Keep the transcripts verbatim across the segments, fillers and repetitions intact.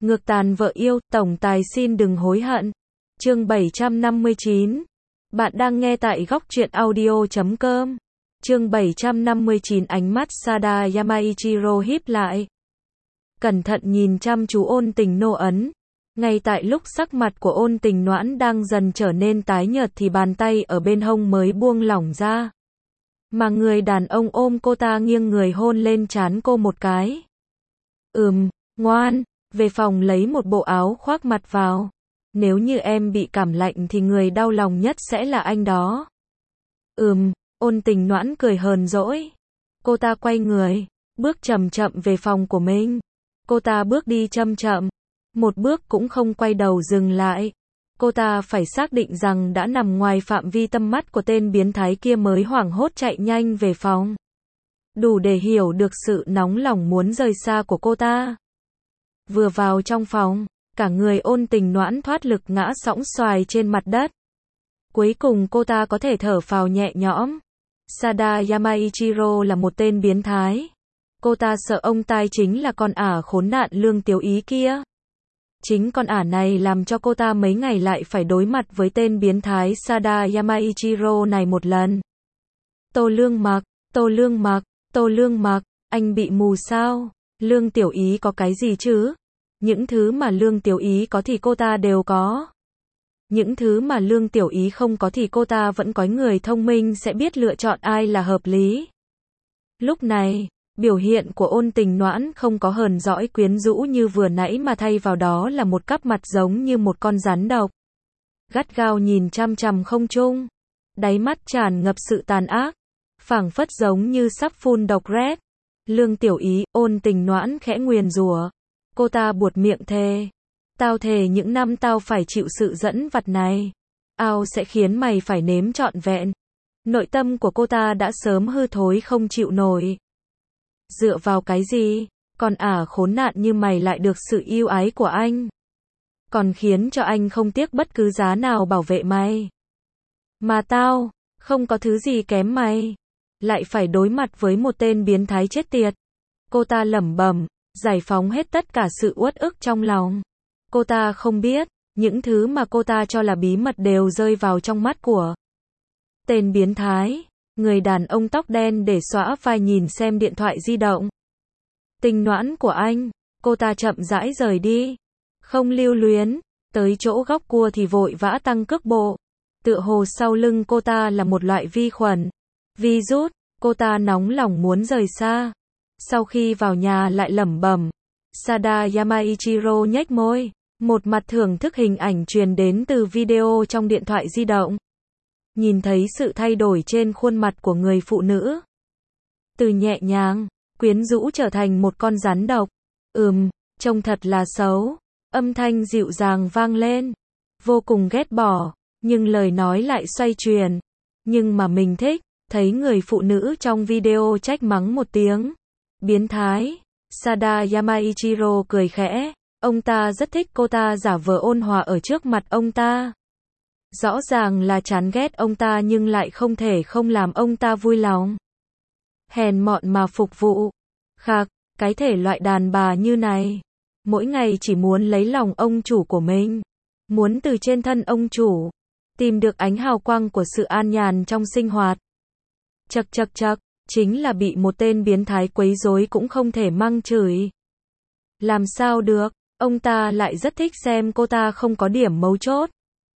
Ngược tàn vợ yêu, tổng tài xin đừng hối hận. Chương bảy trăm năm mươi chín. Bạn đang nghe tại góc truyện audio chấm com. Chương bảy trăm năm mươi chín. Ánh mắt Sada Yamaichiro híp lại. Cẩn thận nhìn chăm chú Ôn Tình Nô ấn. Ngay tại lúc sắc mặt của Ôn Tình Noãn đang dần trở nên tái nhợt thì bàn tay ở bên hông mới buông lỏng ra. Mà người đàn ông ôm cô ta nghiêng người hôn lên trán cô một cái. Ừm, ngoan, về phòng lấy một bộ áo khoác mặt vào. Nếu như em bị cảm lạnh thì người đau lòng nhất sẽ là anh đó. Ừm, Ôn Tình Noãn cười hờn dỗi. Cô ta quay người, bước chậm chậm về phòng của mình. Cô ta bước đi chậm chậm, một bước cũng không quay đầu dừng lại. Cô ta phải xác định rằng đã nằm ngoài phạm vi tầm mắt của tên biến thái kia mới hoảng hốt chạy nhanh về phòng. Đủ để hiểu được sự nóng lòng muốn rời xa của cô ta. Vừa vào trong phòng, cả người Ôn Tình Noãn thoát lực ngã sõng xoài trên mặt đất. Cuối cùng cô ta có thể thở phào nhẹ nhõm. Sada Yamaichiro là một tên biến thái. Cô ta sợ ông ta chính là con ả khốn nạn Lương Tiểu Ý kia. Chính con ả này làm cho cô ta mấy ngày lại phải đối mặt với tên biến thái Sada Yamaichiro này một lần. Tô Lương Mặc, Tô Lương Mặc, Tô Lương Mặc, anh bị mù sao? Lương Tiểu Ý có cái gì chứ? Những thứ mà Lương Tiểu Ý có thì cô ta đều có. Những thứ mà Lương Tiểu Ý không có thì cô ta vẫn có. Người thông minh sẽ biết lựa chọn ai là hợp lý. Lúc này, biểu hiện của Ôn Tình Noãn không có hờn dỗi quyến rũ như vừa nãy mà thay vào đó là một cặp mặt giống như một con rắn độc. Gắt gao nhìn chăm chăm không trung. Đáy mắt tràn ngập sự tàn ác. Phảng phất giống như sắp phun độc rét. Lương Tiểu Ý, Ôn Tình Noãn khẽ nguyền rủa. Cô ta buột miệng thề. Tao thề những năm tao phải chịu sự dẫn vặt này. Ao sẽ khiến mày phải nếm trọn vẹn. Nội tâm của cô ta đã sớm hư thối không chịu nổi. Dựa vào cái gì? Còn ả khốn nạn như mày lại được sự yêu ái của anh. Còn khiến cho anh không tiếc bất cứ giá nào bảo vệ mày. Mà tao, không có thứ gì kém mày. Lại phải đối mặt với một tên biến thái chết tiệt. Cô ta lẩm bẩm, giải phóng hết tất cả sự uất ức trong lòng. Cô ta không biết, những thứ mà cô ta cho là bí mật đều rơi vào trong mắt của tên biến thái. Người đàn ông tóc đen để xõa vai nhìn xem điện thoại di động. Tình Noãn của anh, cô ta chậm rãi rời đi. Không lưu luyến, tới chỗ góc cua thì vội vã tăng cước bộ. Tựa hồ sau lưng cô ta là một loại vi khuẩn. Virus, cô ta nóng lòng muốn rời xa. Sau khi vào nhà lại lẩm bẩm. Sada Yamaichiro nhếch môi, một mặt thưởng thức hình ảnh truyền đến từ video trong điện thoại di động. Nhìn thấy sự thay đổi trên khuôn mặt của người phụ nữ. Từ nhẹ nhàng, quyến rũ trở thành một con rắn độc. Ừm, trông thật là xấu. Âm thanh dịu dàng vang lên. Vô cùng ghét bỏ, nhưng lời nói lại xoay chuyển. Nhưng mà mình thích, thấy người phụ nữ trong video trách mắng một tiếng. Biến thái. Sada Yamaichiro cười khẽ. Ông ta rất thích cô ta giả vờ ôn hòa ở trước mặt ông ta. Rõ ràng là chán ghét ông ta nhưng lại không thể không làm ông ta vui lòng. Hèn mọn mà phục vụ. Khạc, cái thể loại đàn bà như này. Mỗi ngày chỉ muốn lấy lòng ông chủ của mình. Muốn từ trên thân ông chủ tìm được ánh hào quang của sự an nhàn trong sinh hoạt. Chậc chậc chậc, chính là bị một tên biến thái quấy rối cũng không thể mắng chửi. Làm sao được, ông ta lại rất thích xem cô ta không có điểm mấu chốt.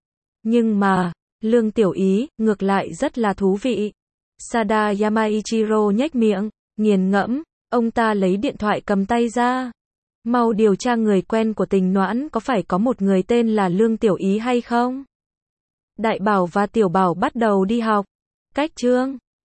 Nhưng mà, Lương Tiểu Ý, ngược lại rất là thú vị. Sada Yamaichiro nhếch miệng, nghiền ngẫm, ông ta lấy điện thoại cầm tay ra. Mau điều tra người quen của Tình Noãn có phải có một người tên là Lương Tiểu Ý hay không? Đại Bảo và Tiểu Bảo bắt đầu đi học. Cách chương